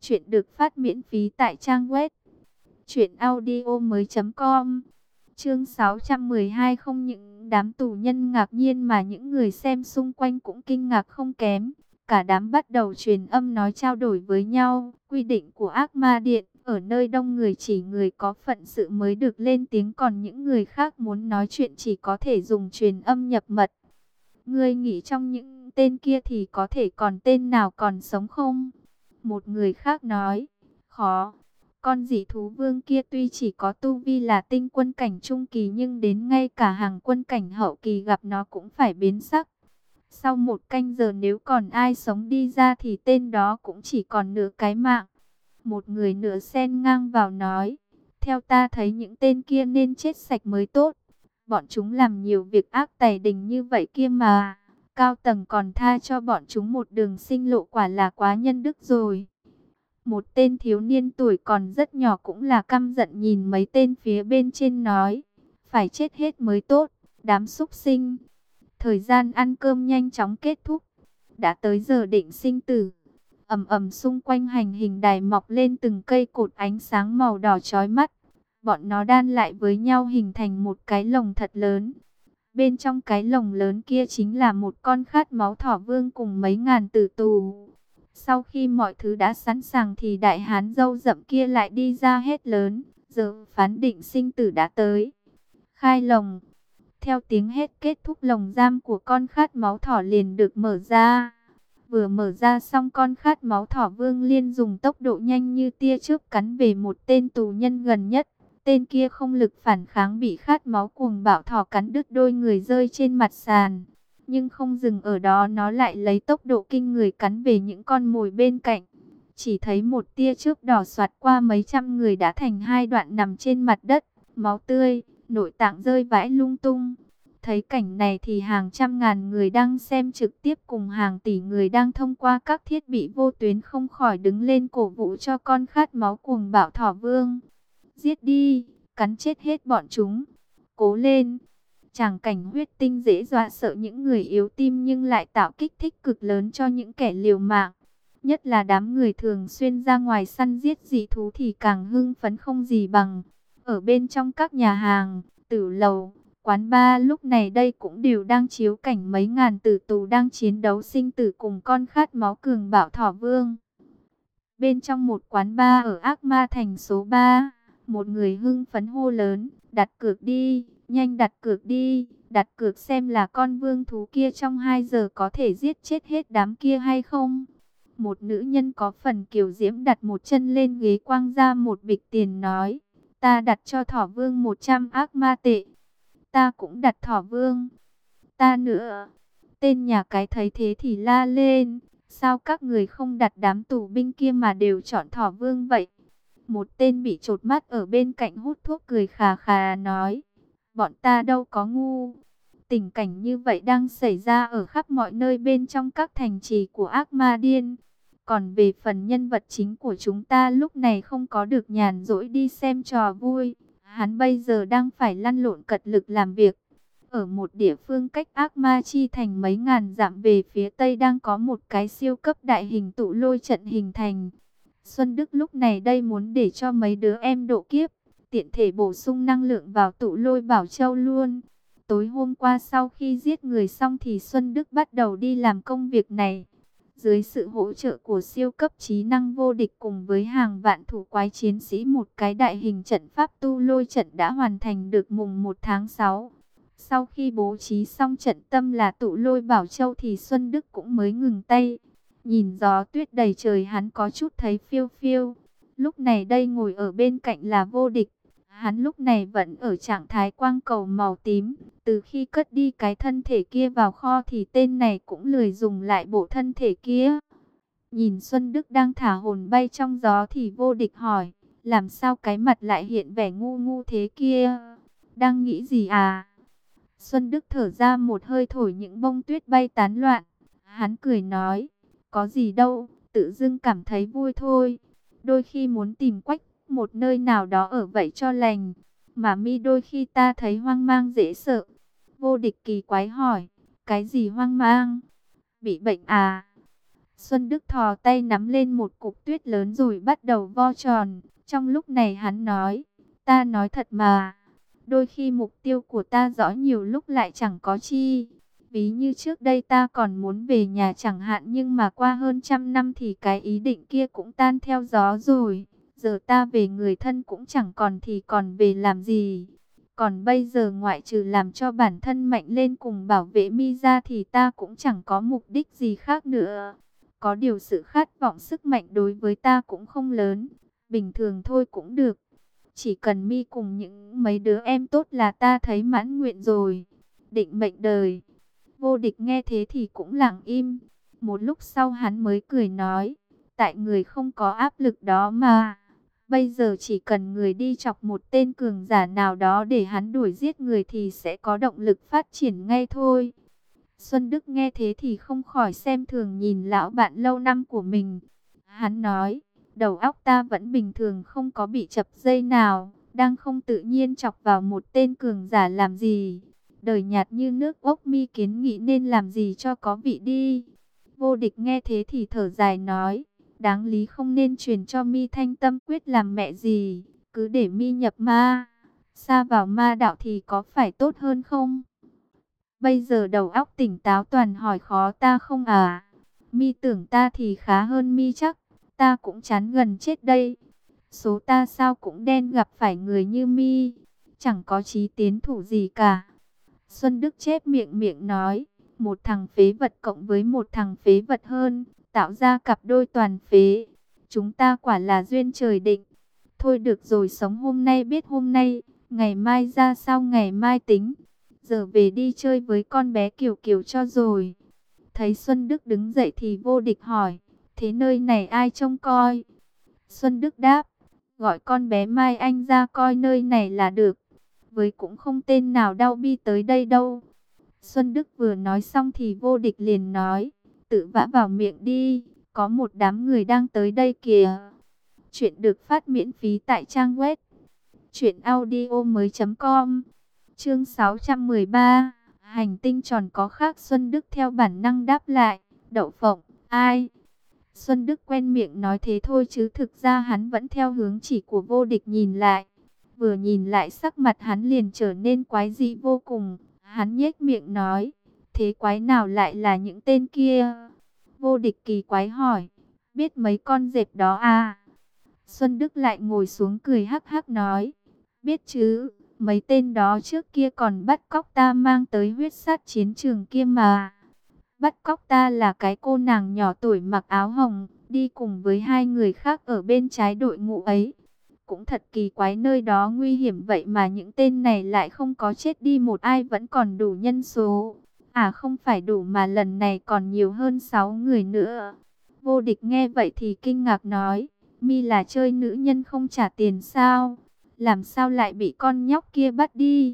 Chuyện được phát miễn phí tại trang web truyện audio mới chấm com. Chương sáu trăm mười hai. Không những đám tù nhân ngạc nhiên mà những người xem xung quanh cũng kinh ngạc không kém. Cả đám bắt đầu truyền âm nói trao đổi với nhau. Quy định của Ác Ma Điện, ở nơi đông người chỉ người có phận sự mới được lên tiếng, còn những người khác muốn nói chuyện chỉ có thể dùng truyền âm nhập mật. Ngươi nghĩ trong những tên kia thì có thể còn tên nào còn sống không? Một người khác nói, khó. Con dị thú vương kia tuy chỉ có tu vi là tinh quân cảnh trung kỳ, nhưng đến ngay cả hàng quân cảnh hậu kỳ gặp nó cũng phải biến sắc. Sau một canh giờ nếu còn ai sống đi ra thì tên đó cũng chỉ còn nửa cái mạng. Một người nửa xen ngang vào nói, theo ta thấy những tên kia nên chết sạch mới tốt. Bọn chúng làm nhiều việc ác tày đình như vậy kia mà. Cao tầng còn tha cho bọn chúng một đường sinh lộ, quả là quá nhân đức rồi. Một tên thiếu niên tuổi còn rất nhỏ cũng là căm giận nhìn mấy tên phía bên trên nói, phải chết hết mới tốt, đám súc sinh. Thời gian ăn cơm nhanh chóng kết thúc, đã tới giờ định sinh tử. Ầm ầm xung quanh hành hình đài mọc lên từng cây cột ánh sáng màu đỏ chói mắt. Bọn nó đan lại với nhau hình thành một cái lồng thật lớn. Bên trong cái lồng lớn kia chính là một con khát máu thỏ vương cùng mấy ngàn tử tù. Sau khi mọi thứ đã sẵn sàng thì đại hán râu rậm kia lại đi ra hét lớn, giờ phán định sinh tử đã tới. Khai lồng. Theo tiếng hét kết thúc, lồng giam của con khát máu thỏ liền được mở ra. Vừa mở ra xong, con khát máu thỏ vương liên dùng tốc độ nhanh như tia chớp cắn về một tên tù nhân gần nhất. Tên kia không lực phản kháng, bị khát máu cuồng bạo thỏ cắn đứt đôi người rơi trên mặt sàn. Nhưng không dừng ở đó, nó lại lấy tốc độ kinh người cắn về những con mồi bên cạnh. Chỉ thấy một tia chớp đỏ xoạt qua, mấy trăm người đã thành hai đoạn nằm trên mặt đất, máu tươi, nội tạng rơi vãi lung tung. Thấy cảnh này thì hàng trăm ngàn người đang xem trực tiếp cùng hàng tỷ người đang thông qua các thiết bị vô tuyến không khỏi đứng lên cổ vũ cho con khát máu cuồng bạo thỏ vương. Giết đi, cắn chết hết bọn chúng, cố lên. Tràng cảnh huyết tinh dễ dọa sợ những người yếu tim, nhưng lại tạo kích thích cực lớn cho những kẻ liều mạng. Nhất là đám người thường xuyên ra ngoài săn giết dị thú thì càng hưng phấn không gì bằng. Ở bên trong các nhà hàng, tử lầu, quán bar lúc này đây cũng đều đang chiếu cảnh mấy ngàn tử tù đang chiến đấu sinh tử cùng con khát máu cường bạo thỏ vương. Bên trong một quán bar ở Ác Ma Thành số ba, một người hưng phấn hô lớn, đặt cược đi, nhanh đặt cược đi, đặt cược xem là con vương thú kia trong hai giờ có thể giết chết hết đám kia hay không. Một nữ nhân có phần kiều diễm đặt một chân lên ghế quăng ra một bịch tiền nói, ta đặt cho thỏ vương một trăm ác ma tệ. Ta cũng đặt thỏ vương. Ta nữa. Tên nhà cái thấy thế thì la lên, sao các người không đặt đám tù binh kia mà đều chọn thỏ vương vậy? Một tên bị chột mắt ở bên cạnh hút thuốc cười khà khà nói, bọn ta đâu có ngu. Tình cảnh như vậy đang xảy ra ở khắp mọi nơi bên trong các thành trì của Ác Ma Điên. Còn về phần nhân vật chính của chúng ta lúc này không có được nhàn rỗi đi xem trò vui. Hắn bây giờ đang phải lăn lộn cật lực làm việc. Ở một địa phương cách Ác Ma Chi Thành mấy ngàn dặm về phía tây đang có một cái siêu cấp đại hình tụ lôi trận hình thành. Xuân Đức lúc này đây muốn để cho mấy đứa em độ kiếp, tiện thể bổ sung năng lượng vào tụ lôi Bảo Châu luôn. Tối hôm qua sau khi giết người xong thì Xuân Đức bắt đầu đi làm công việc này. Dưới sự hỗ trợ của siêu cấp trí năng vô địch cùng với hàng vạn thủ quái chiến sĩ, một cái đại hình trận pháp tu lôi trận đã hoàn thành được mùng một tháng sáu. Sau khi bố trí xong trận tâm là tụ lôi Bảo Châu thì Xuân Đức cũng mới ngừng tay. Nhìn gió tuyết đầy trời hắn có chút thấy phiêu phiêu. Lúc này đây ngồi ở bên cạnh là vô địch. Hắn lúc này vẫn ở trạng thái quang cầu màu tím. Từ khi cất đi cái thân thể kia vào kho thì tên này cũng lười dùng lại bộ thân thể kia. Nhìn Xuân Đức đang thả hồn bay trong gió thì vô địch hỏi, làm sao cái mặt lại hiện vẻ ngu ngu thế kia? Đang nghĩ gì à? Xuân Đức thở ra một hơi thổi những bông tuyết bay tán loạn. Hắn cười nói, có gì đâu, tự dưng cảm thấy vui thôi. Đôi khi muốn tìm quách một nơi nào đó ở vậy cho lành. Mà mi đôi khi ta thấy hoang mang dễ sợ. Vô địch kỳ quái hỏi, cái gì hoang mang? Bị bệnh à? Xuân Đức thò tay nắm lên một cục tuyết lớn rồi bắt đầu vo tròn. Trong lúc này hắn nói, ta nói thật mà, đôi khi mục tiêu của ta rõ nhiều lúc lại chẳng có chi. Ví như trước đây ta còn muốn về nhà chẳng hạn, nhưng mà qua hơn trăm năm thì cái ý định kia cũng tan theo gió rồi. Giờ ta về người thân cũng chẳng còn thì còn về làm gì. Còn bây giờ ngoại trừ làm cho bản thân mạnh lên cùng bảo vệ Mi ra thì ta cũng chẳng có mục đích gì khác nữa. Có điều sự khát vọng sức mạnh đối với ta cũng không lớn, bình thường thôi cũng được. Chỉ cần Mi cùng những mấy đứa em tốt là ta thấy mãn nguyện rồi. Định mệnh đời. Vô Địch nghe thế thì cũng lặng im. Một lúc sau hắn mới cười nói, tại người không có áp lực đó mà. Bây giờ chỉ cần người đi chọc một tên cường giả nào đó để hắn đuổi giết người thì sẽ có động lực phát triển ngay thôi. Xuân Đức nghe thế thì không khỏi xem thường nhìn lão bạn lâu năm của mình. Hắn nói, đầu óc ta vẫn bình thường, không có bị chập dây nào, đang không tự nhiên chọc vào một tên cường giả làm gì. Đời nhạt như nước ốc, Mi kiến nghĩ nên làm gì cho có vị đi. Vô Địch nghe thế thì thở dài nói, đáng lý không nên truyền cho Mi thanh tâm quyết làm mẹ gì, cứ để Mi nhập ma, sa vào ma đạo thì có phải tốt hơn không? Bây giờ đầu óc tỉnh táo toàn hỏi khó ta không à? Mi tưởng ta thì khá hơn Mi chắc, ta cũng chán gần chết đây. Số ta sao cũng đen gặp phải người như Mi, chẳng có chí tiến thủ gì cả. Xuân Đức chép miệng miệng nói, một thằng phế vật cộng với một thằng phế vật hơn, tạo ra cặp đôi toàn phế. Chúng ta quả là duyên trời định. Thôi được rồi, sống hôm nay biết hôm nay, ngày mai ra sao ngày mai tính. Giờ về đi chơi với con bé Kiều Kiều cho rồi. Thấy Xuân Đức đứng dậy thì Vô Địch hỏi, thế nơi này ai trông coi? Xuân Đức đáp, gọi con bé Mai Anh ra coi nơi này là được. Với cũng không tên nào đau bi tới đây đâu. Xuân Đức vừa nói xong thì Vô Địch liền nói, tự vã vào miệng đi, có một đám người đang tới đây kìa. Chuyện được phát miễn phí tại trang web truyện audio mới chấm com. Chương sáu trăm mười ba, hành tinh tròn có khác. Xuân Đức theo bản năng đáp lại, đậu phộng, ai? Xuân Đức quen miệng nói thế thôi chứ thực ra hắn vẫn theo hướng chỉ của Vô Địch nhìn lại. Vừa nhìn lại sắc mặt hắn liền trở nên quái dị vô cùng. Hắn nhếch miệng nói, thế quái nào lại là những tên kia? Vô Địch kỳ quái hỏi, biết mấy con dẹp đó à? Xuân Đức lại ngồi xuống cười hắc hắc nói, biết chứ, mấy tên đó trước kia còn bắt cóc ta mang tới huyết sát chiến trường kia mà. Bắt cóc ta là cái cô nàng nhỏ tuổi mặc áo hồng, đi cùng với hai người khác ở bên trái đội ngũ ấy. Cũng thật kỳ quái, nơi đó nguy hiểm vậy mà những tên này lại không có chết đi một ai, vẫn còn đủ nhân số. À không phải đủ mà lần này còn nhiều hơn sáu người nữa. Vô Địch nghe vậy thì kinh ngạc nói, Mi là chơi nữ nhân không trả tiền sao? Làm sao lại bị con nhóc kia bắt đi?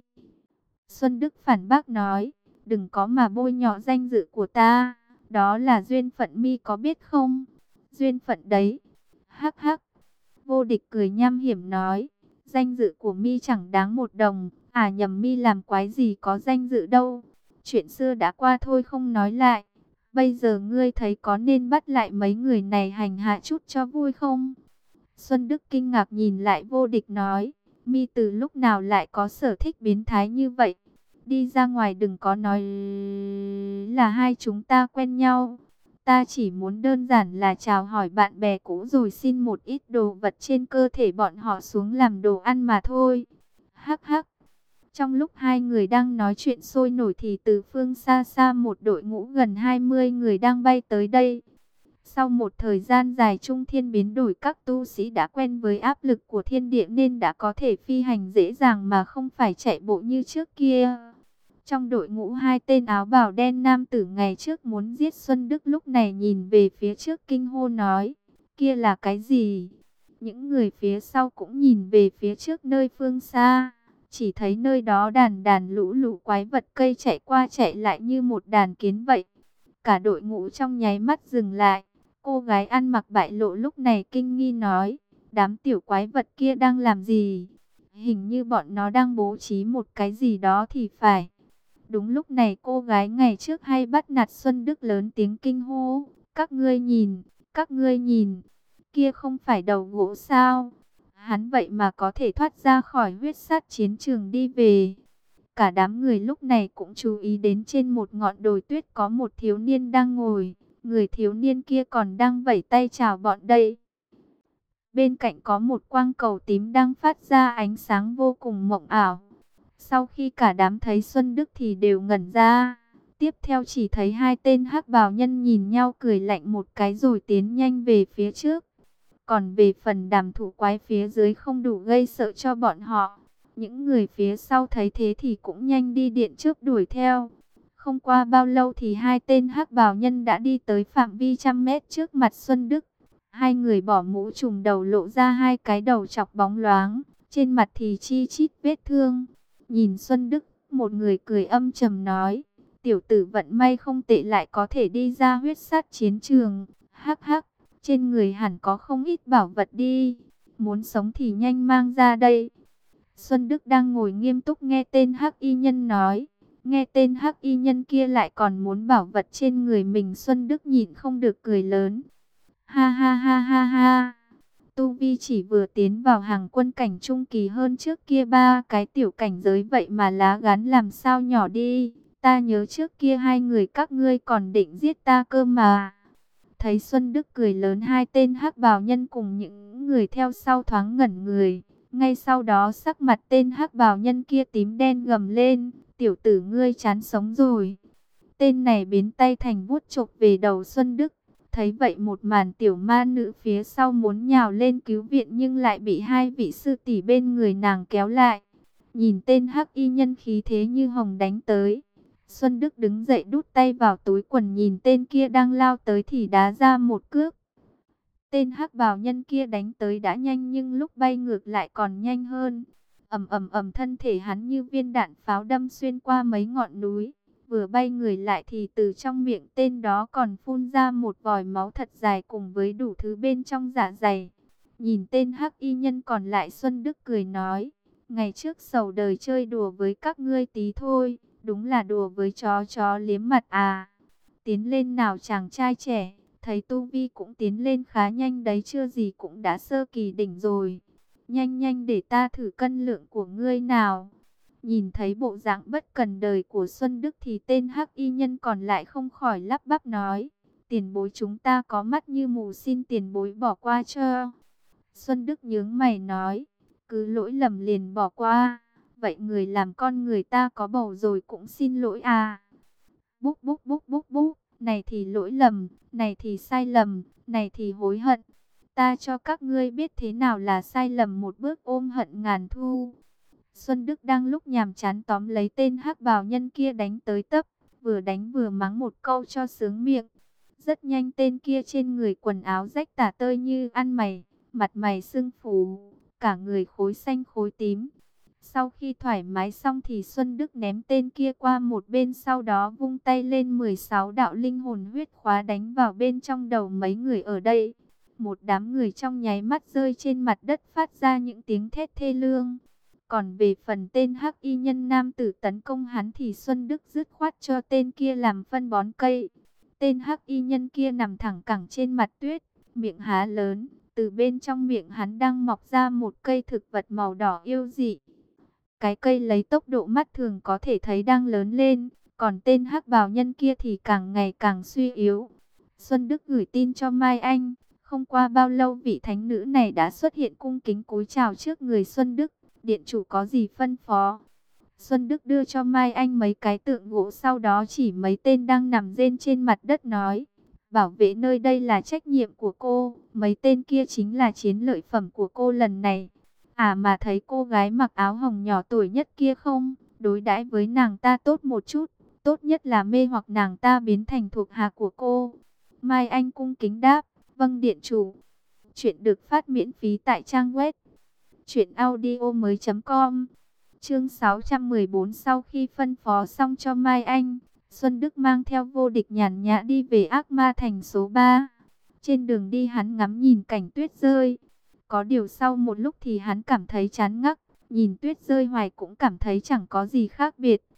Xuân Đức phản bác nói, đừng có mà bôi nhọ danh dự của ta. Đó là duyên phận, Mi có biết không? Duyên phận đấy. Hắc hắc. Vô Địch cười nham hiểm nói, danh dự của Mi chẳng đáng một đồng. À nhầm, Mi làm quái gì có danh dự đâu. Chuyện xưa đã qua thôi không nói lại. Bây giờ ngươi thấy có nên bắt lại mấy người này hành hạ chút cho vui không? Xuân Đức kinh ngạc nhìn lại Vô Địch nói, Mi từ lúc nào lại có sở thích biến thái như vậy? Đi ra ngoài đừng có nói là hai chúng ta quen nhau. Ta chỉ muốn đơn giản là chào hỏi bạn bè cũ rồi xin một ít đồ vật trên cơ thể bọn họ xuống làm đồ ăn mà thôi. Hắc hắc. Trong lúc hai người đang nói chuyện sôi nổi thì từ phương xa xa một đội ngũ gần hai mươi người đang bay tới đây. Sau một thời gian dài trung thiên biến đổi, các tu sĩ đã quen với áp lực của thiên địa nên đã có thể phi hành dễ dàng mà không phải chạy bộ như trước kia. Trong đội ngũ, hai tên áo bào đen nam tử ngày trước muốn giết Xuân Đức lúc này nhìn về phía trước kinh hô nói, kia là cái gì? Những người phía sau cũng nhìn về phía trước nơi phương xa, chỉ thấy nơi đó đàn đàn lũ lũ quái vật cây chạy qua chạy lại như một đàn kiến vậy. Cả đội ngũ trong nháy mắt dừng lại. Cô gái ăn mặc bại lộ lúc này kinh nghi nói, đám tiểu quái vật kia đang làm gì? Hình như bọn nó đang bố trí một cái gì đó thì phải. Đúng lúc này cô gái ngày trước hay bắt nạt Xuân Đức lớn tiếng kinh hô, Các ngươi nhìn, các ngươi nhìn, kia không phải đầu gỗ sao? Hắn vậy mà có thể thoát ra khỏi huyết sát chiến trường đi về. Cả đám người lúc này cũng chú ý đến trên một ngọn đồi tuyết có một thiếu niên đang ngồi. Người thiếu niên kia còn đang vẫy tay chào bọn đây. Bên cạnh có một quang cầu tím đang phát ra ánh sáng vô cùng mộng ảo. Sau khi cả đám thấy Xuân Đức thì đều ngẩn ra. Tiếp theo chỉ thấy hai tên hắc bào nhân nhìn nhau cười lạnh một cái rồi tiến nhanh về phía trước. Còn về phần đàm thủ quái phía dưới không đủ gây sợ cho bọn họ. Những người phía sau thấy thế thì cũng nhanh đi điện trước đuổi theo. Không qua bao lâu thì hai tên hắc bào nhân đã đi tới phạm vi trăm mét trước mặt Xuân Đức. Hai người bỏ mũ trùm đầu lộ ra hai cái đầu chọc bóng loáng. Trên mặt thì chi chít vết thương. Nhìn Xuân Đức, một người cười âm trầm nói. Tiểu tử vận may không tệ lại có thể đi ra huyết sát chiến trường. Hắc hắc, trên người hẳn có không ít bảo vật đi. Muốn sống thì nhanh mang ra đây. Xuân Đức đang ngồi nghiêm túc nghe tên hắc y nhân nói. Nghe tên hắc y nhân kia lại còn muốn bảo vật trên người mình. Xuân Đức nhịn không được cười lớn. Ha ha ha ha ha. Tu Vi chỉ vừa tiến vào hàng quân cảnh trung kỳ hơn trước kia ba cái tiểu cảnh giới, vậy mà lá gan làm sao nhỏ đi. Ta nhớ trước kia hai người các ngươi còn định giết ta cơ mà. Thấy Xuân Đức cười lớn, hai tên hắc bào nhân cùng những người theo sau thoáng ngẩn người. Ngay sau đó sắc mặt tên hắc bào nhân kia tím đen gầm lên. Tiểu tử ngươi chán sống rồi. Tên này biến tay thành vuốt chộp về đầu Xuân Đức. Thấy vậy một màn, tiểu ma nữ phía sau muốn nhào lên cứu viện nhưng lại bị hai vị sư tỷ bên người nàng kéo lại. Nhìn tên hắc y nhân khí thế như hồng đánh tới. Xuân Đức đứng dậy đút tay vào túi quần, nhìn tên kia đang lao tới thì đá ra một cước. Tên hắc bào nhân kia đánh tới đã nhanh nhưng lúc bay ngược lại còn nhanh hơn. Ầm ầm ầm, thân thể hắn như viên đạn pháo đâm xuyên qua mấy ngọn núi. Vừa bay người lại thì từ trong miệng tên đó còn phun ra một vòi máu thật dài cùng với đủ thứ bên trong dạ dày. Nhìn tên hắc y nhân còn lại, Xuân Đức cười nói. Ngày trước sầu đời chơi đùa với các ngươi tí thôi. Đúng là đùa với chó chó liếm mặt à. Tiến lên nào chàng trai trẻ. Thấy Tu Vi cũng tiến lên khá nhanh đấy, chưa gì cũng đã sơ kỳ đỉnh rồi. Nhanh nhanh để ta thử cân lượng của ngươi nào. Nhìn thấy bộ dạng bất cần đời của Xuân Đức thì tên hắc y nhân còn lại không khỏi lắp bắp nói. Tiền bối chúng ta có mắt như mù, xin tiền bối bỏ qua cho. Xuân Đức nhướng mày nói. Cứ lỗi lầm liền bỏ qua. Vậy người làm con người ta có bầu rồi cũng xin lỗi à. Búc búc búc búc búc. Này thì lỗi lầm, này thì sai lầm, này thì hối hận. Ta cho các ngươi biết thế nào là sai lầm, một bước ôm hận ngàn thu. Xuân Đức đang lúc nhàm chán tóm lấy tên hắc bào nhân kia đánh tới tấp, vừa đánh vừa mắng một câu cho sướng miệng. Rất nhanh tên kia trên người quần áo rách tả tơi như ăn mày, mặt mày sưng phù, cả người khối xanh khối tím. Sau khi thoải mái xong thì Xuân Đức ném tên kia qua một bên, sau đó vung tay lên, mười sáu đạo linh hồn huyết khóa đánh vào bên trong đầu mấy người ở đây. Một đám người trong nháy mắt rơi trên mặt đất phát ra những tiếng thét thê lương. Còn về phần tên hắc y nhân nam tử tấn công hắn thì Xuân Đức dứt khoát cho tên kia làm phân bón cây. Tên hắc y nhân kia nằm thẳng cẳng trên mặt tuyết, miệng há lớn, từ bên trong miệng hắn đang mọc ra một cây thực vật màu đỏ yêu dị. Cái cây lấy tốc độ mắt thường có thể thấy đang lớn lên, còn tên hắc bào nhân kia thì càng ngày càng suy yếu. Xuân Đức gửi tin cho Mai Anh, không qua bao lâu vị thánh nữ này đã xuất hiện cung kính cúi chào trước người Xuân Đức. Điện chủ có gì phân phó? Xuân Đức đưa cho Mai Anh mấy cái tượng gỗ, sau đó chỉ mấy tên đang nằm rên trên mặt đất nói. Bảo vệ nơi đây là trách nhiệm của cô, mấy tên kia chính là chiến lợi phẩm của cô lần này. À mà thấy cô gái mặc áo hồng nhỏ tuổi nhất kia không? Đối đãi với nàng ta tốt một chút, tốt nhất là mê hoặc nàng ta biến thành thuộc hạ của cô. Mai Anh cung kính đáp, vâng điện chủ. Chuyện được phát miễn phí tại trang web truyện audio mới chấm com. Chương sáu trăm mười bốn. Sau khi phân phó xong cho Mai Anh, Xuân Đức mang theo Vô Địch nhàn nhã đi về Ác Ma Thành số ba. Trên đường đi hắn ngắm nhìn cảnh tuyết rơi. Có điều sau một lúc thì hắn cảm thấy chán ngắc, nhìn tuyết rơi hoài cũng cảm thấy chẳng có gì khác biệt.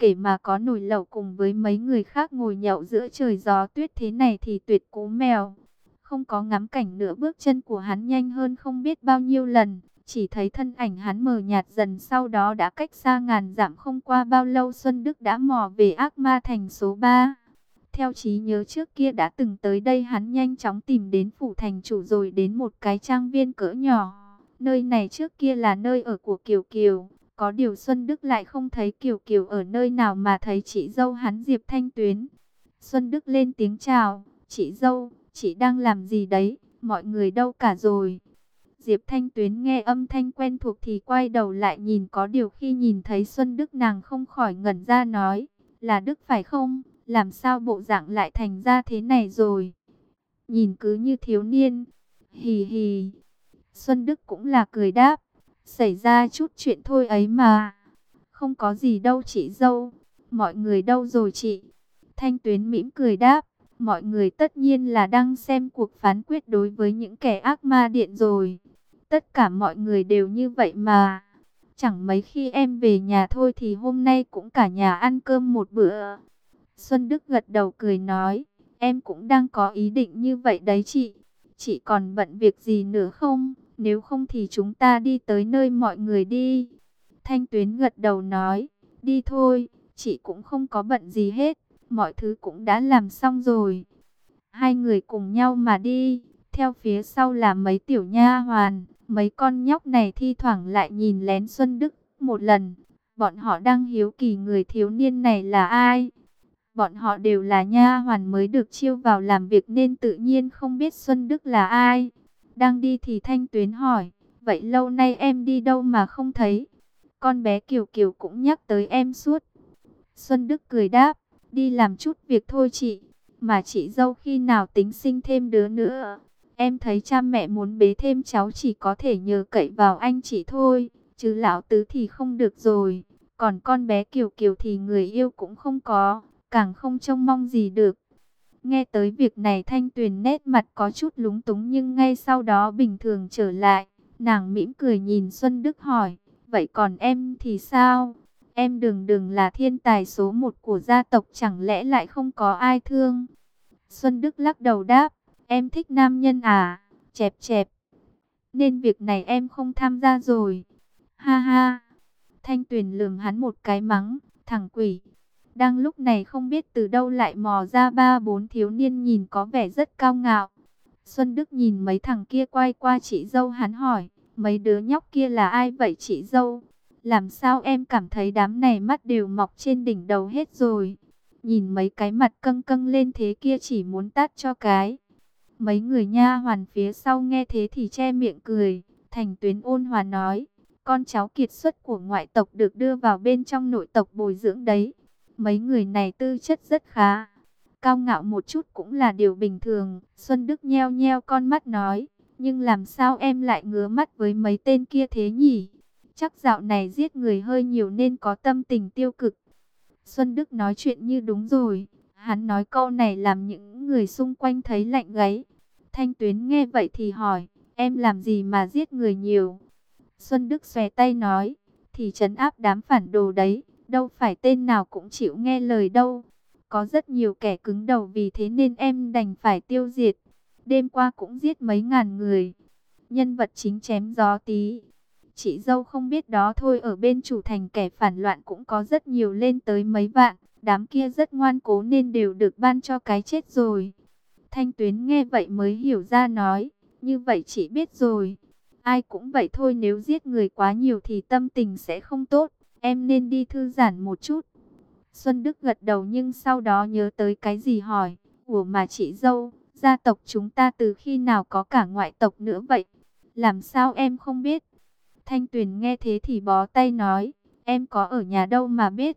kể mà có nồi lẩu cùng với mấy người khác ngồi nhậu giữa trời gió tuyết thế này thì tuyệt cú mèo. Không có ngắm cảnh nữa, bước chân của hắn nhanh hơn không biết bao nhiêu lần. Chỉ thấy thân ảnh hắn mờ nhạt dần, sau đó đã cách xa ngàn dặm. Không qua bao lâu Xuân Đức đã mò về Ác Ma Thành số ba. Theo trí nhớ trước kia đã từng tới đây, hắn nhanh chóng tìm đến phủ thành chủ rồi đến một cái trang viên cỡ nhỏ. Nơi này trước kia là nơi ở của Kiều Kiều. Có điều Xuân Đức lại không thấy Kiều Kiều ở nơi nào mà thấy chị dâu hắn Diệp Thanh Tuyến. Xuân Đức lên tiếng chào, chị dâu, chị đang làm gì đấy, mọi người đâu cả rồi. Diệp Thanh Tuyến nghe âm thanh quen thuộc thì quay đầu lại nhìn, có điều khi nhìn thấy Xuân Đức nàng không khỏi ngẩn ra nói, là Đức phải không, làm sao bộ dạng lại thành ra thế này rồi. Nhìn cứ như thiếu niên, hì hì. Xuân Đức cũng là cười đáp, xảy ra chút chuyện thôi ấy mà. Không có gì đâu chị dâu, mọi người đâu rồi chị. Thanh Tuyến mỉm cười đáp, mọi người tất nhiên là đang xem cuộc phán quyết đối với những kẻ ác ma điện rồi. Tất cả mọi người đều như vậy mà. Chẳng mấy khi em về nhà thôi thì hôm nay cũng cả nhà ăn cơm một bữa. Xuân Đức gật đầu cười nói, em cũng đang có ý định như vậy đấy chị. Chị còn bận việc gì nữa không? Nếu không thì chúng ta đi tới nơi mọi người đi. Thanh Tuyến gật đầu nói, đi thôi, chị cũng không có bận gì hết. Mọi thứ cũng đã làm xong rồi. Hai người cùng nhau mà đi. Theo phía sau là mấy tiểu nha hoàn. Mấy con nhóc này thi thoảng lại nhìn lén Xuân Đức một lần. Bọn họ đang hiếu kỳ người thiếu niên này là ai. Bọn họ đều là nha hoàn mới được chiêu vào làm việc nên tự nhiên không biết Xuân Đức là ai. Đang đi thì Thanh Tuyến hỏi, vậy lâu nay em đi đâu mà không thấy? Con bé Kiều Kiều cũng nhắc tới em suốt. Xuân Đức cười đáp, đi làm chút việc thôi chị. Mà chị dâu khi nào tính sinh thêm đứa nữa? Em thấy cha mẹ muốn bế thêm cháu chỉ có thể nhờ cậy vào anh chị thôi. Chứ lão tứ thì không được rồi. Còn con bé Kiều Kiều thì người yêu cũng không có, càng không trông mong gì được. Nghe tới việc này Thanh Tuyền nét mặt có chút lúng túng nhưng ngay sau đó bình thường trở lại. Nàng mỉm cười nhìn Xuân Đức hỏi, vậy còn em thì sao? Em đừng đừng là thiên tài số một của gia tộc, chẳng lẽ lại không có ai thương? Xuân Đức lắc đầu đáp, em thích nam nhân à? Chẹp chẹp. Nên việc này em không tham gia rồi. Ha ha. Thanh Tuyền lườm hắn một cái mắng, thằng quỷ. Đang lúc này không biết từ đâu lại mò ra ba bốn thiếu niên nhìn có vẻ rất cao ngạo. Xuân Đức nhìn mấy thằng kia quay qua chị dâu hắn hỏi, mấy đứa nhóc kia là ai vậy chị dâu? Làm sao em cảm thấy đám này mắt đều mọc trên đỉnh đầu hết rồi? Nhìn mấy cái mặt căng căng lên thế kia chỉ muốn tát cho cái. Mấy người nha hoàn phía sau nghe thế thì che miệng cười. Thành Tuyến ôn hòa nói, con cháu kiệt xuất của ngoại tộc được đưa vào bên trong nội tộc bồi dưỡng đấy. Mấy người này tư chất rất khá. Cao ngạo một chút cũng là điều bình thường. Xuân Đức nheo nheo con mắt nói, nhưng làm sao em lại ngứa mắt với mấy tên kia thế nhỉ? Chắc dạo này giết người hơi nhiều nên có tâm tình tiêu cực. Xuân Đức nói chuyện như đúng rồi. Hắn nói câu này làm những người xung quanh thấy lạnh gáy. Thanh Tuyến nghe vậy thì hỏi, em làm gì mà giết người nhiều? Xuân Đức xòe tay nói, thì trấn áp đám phản đồ đấy. Đâu phải tên nào cũng chịu nghe lời đâu. Có rất nhiều kẻ cứng đầu, vì thế nên em đành phải tiêu diệt. Đêm qua cũng giết mấy ngàn người. Nhân vật chính chém gió tí. Chị dâu không biết đó thôi, ở bên chủ thành kẻ phản loạn cũng có rất nhiều, lên tới mấy vạn. Đám kia rất ngoan cố nên đều được ban cho cái chết rồi. Thanh Tuyến nghe vậy mới hiểu ra nói, như vậy chị biết rồi. Ai cũng vậy thôi, nếu giết người quá nhiều thì tâm tình sẽ không tốt. Em nên đi thư giãn một chút. Xuân Đức gật đầu nhưng sau đó nhớ tới cái gì hỏi, ủa mà chị dâu, gia tộc chúng ta từ khi nào có cả ngoại tộc nữa vậy? Làm sao em không biết? Thanh Tuyền nghe thế thì bó tay nói, em có ở nhà đâu mà biết.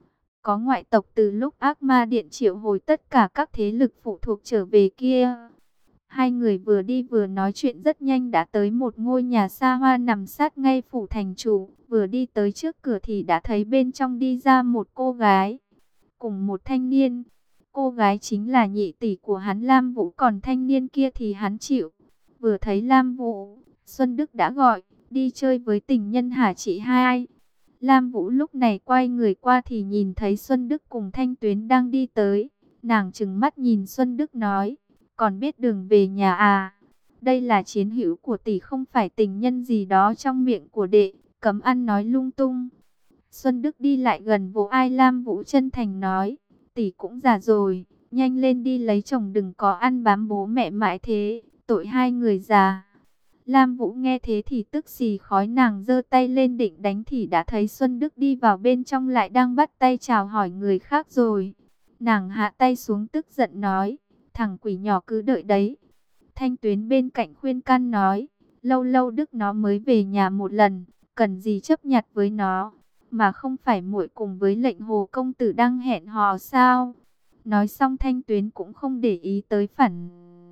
Có ngoại tộc từ lúc ác ma điện triệu hồi tất cả các thế lực phụ thuộc trở về kia. Hai người vừa đi vừa nói chuyện rất nhanh đã tới một ngôi nhà xa hoa nằm sát ngay phủ thành chủ. Vừa đi tới trước cửa thì đã thấy bên trong đi ra một cô gái cùng một thanh niên. Cô gái chính là nhị tỷ của hắn Lam Vũ, còn thanh niên kia thì hắn chịu. Vừa thấy Lam Vũ, Xuân Đức đã gọi, đi chơi với tình nhân hả chị hai? Lam Vũ lúc này quay người qua thì nhìn thấy Xuân Đức cùng Thanh Tuyến đang đi tới. Nàng trừng mắt nhìn Xuân Đức nói, còn biết đường về nhà à? Đây là chiến hữu của tỷ không phải tình nhân gì đó trong miệng của đệ, cấm ăn nói lung tung. Xuân Đức đi lại gần vỗ ai Lam Vũ chân thành nói, tỷ cũng già rồi, nhanh lên đi lấy chồng đừng có ăn bám bố mẹ mãi thế, tội hai người già. Lam Vũ nghe thế thì tức xì khói, nàng giơ tay lên định đánh thì đã thấy Xuân Đức đi vào bên trong lại đang bắt tay chào hỏi người khác rồi. Nàng hạ tay xuống tức giận nói, thằng quỷ nhỏ cứ đợi đấy. Thanh Tuyến bên cạnh khuyên can nói, lâu lâu Đức nó mới về nhà một lần, cần gì chấp nhặt với nó, mà không phải muội cùng với lệnh Hồ công tử đang hẹn hò sao? Nói xong Thanh Tuyến cũng không để ý tới phản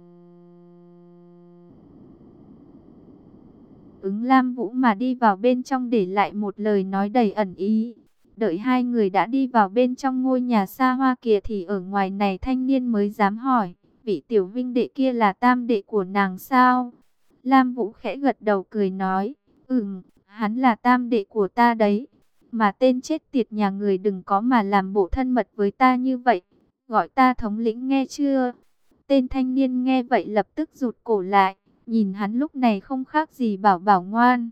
ứng Lam Vũ mà đi vào bên trong để lại một lời nói đầy ẩn ý. Đợi hai người đã đi vào bên trong ngôi nhà xa hoa kia thì ở ngoài này thanh niên mới dám hỏi, vị tiểu vinh đệ kia là tam đệ của nàng sao? Lam Vũ khẽ gật đầu cười nói, ừm, hắn là tam đệ của ta đấy. Mà tên chết tiệt nhà người đừng có mà làm bộ thân mật với ta như vậy, gọi ta thống lĩnh nghe chưa? Tên thanh niên nghe vậy lập tức rụt cổ lại, nhìn hắn lúc này không khác gì bảo bảo ngoan.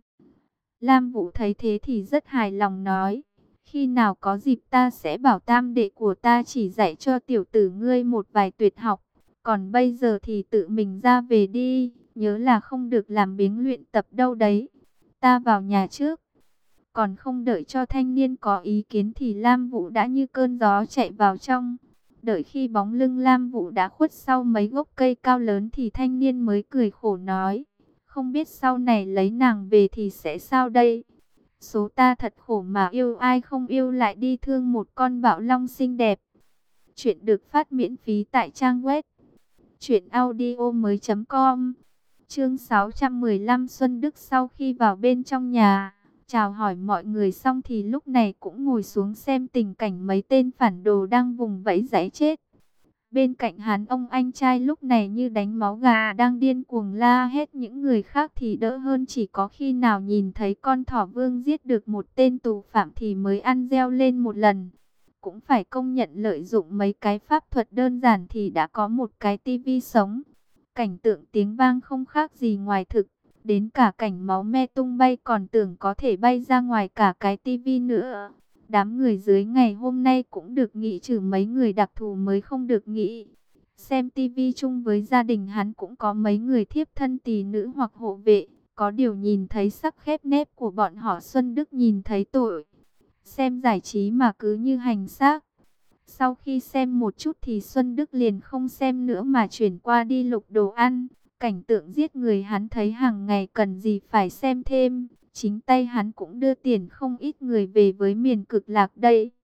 Lam Vũ thấy thế thì rất hài lòng nói, khi nào có dịp ta sẽ bảo tam đệ của ta chỉ dạy cho tiểu tử ngươi một vài tuyệt học, còn bây giờ thì tự mình ra về đi, nhớ là không được làm biếng luyện tập đâu đấy. Ta vào nhà trước. Còn không đợi cho thanh niên có ý kiến thì Lam Vũ đã như cơn gió chạy vào trong. Đợi khi bóng lưng Lam Vũ đã khuất sau mấy gốc cây cao lớn thì thanh niên mới cười khổ nói, không biết sau này lấy nàng về thì sẽ sao đây? Số ta thật khổ mà yêu ai không yêu lại đi thương một con bạo long xinh đẹp. Chuyện được phát miễn phí tại trang web truyện audio mới chấm com. Chương sáu trăm mười lăm. Xuân Đức sau khi vào bên trong nhà, chào hỏi mọi người xong thì lúc này cũng ngồi xuống xem tình cảnh mấy tên phản đồ đang vùng vẫy giãy chết. Bên cạnh hắn ông anh trai lúc này như đánh máu gà đang điên cuồng la hết, những người khác thì đỡ hơn, chỉ có khi nào nhìn thấy con thỏ vương giết được một tên tù phạm thì mới ăn reo lên một lần. Cũng phải công nhận lợi dụng mấy cái pháp thuật đơn giản thì đã có một cái tivi sống. Cảnh tượng tiếng vang không khác gì ngoài thực, đến cả cảnh máu me tung bay còn tưởng có thể bay ra ngoài cả cái tivi nữa. Đám người dưới ngày hôm nay cũng được nghỉ, trừ mấy người đặc thù mới không được nghỉ. Xem tivi chung với gia đình hắn cũng có mấy người thiếp thân tỳ nữ hoặc hộ vệ, có điều nhìn thấy sắc khép nép của bọn họ Xuân Đức nhìn thấy tội. Xem giải trí mà cứ như hành xác. Sau khi xem một chút thì Xuân Đức liền không xem nữa mà chuyển qua đi lục đồ ăn. Cảnh tượng giết người hắn thấy hàng ngày cần gì phải xem thêm. Chính tay hắn cũng đưa tiền không ít người về với miền cực lạc đây.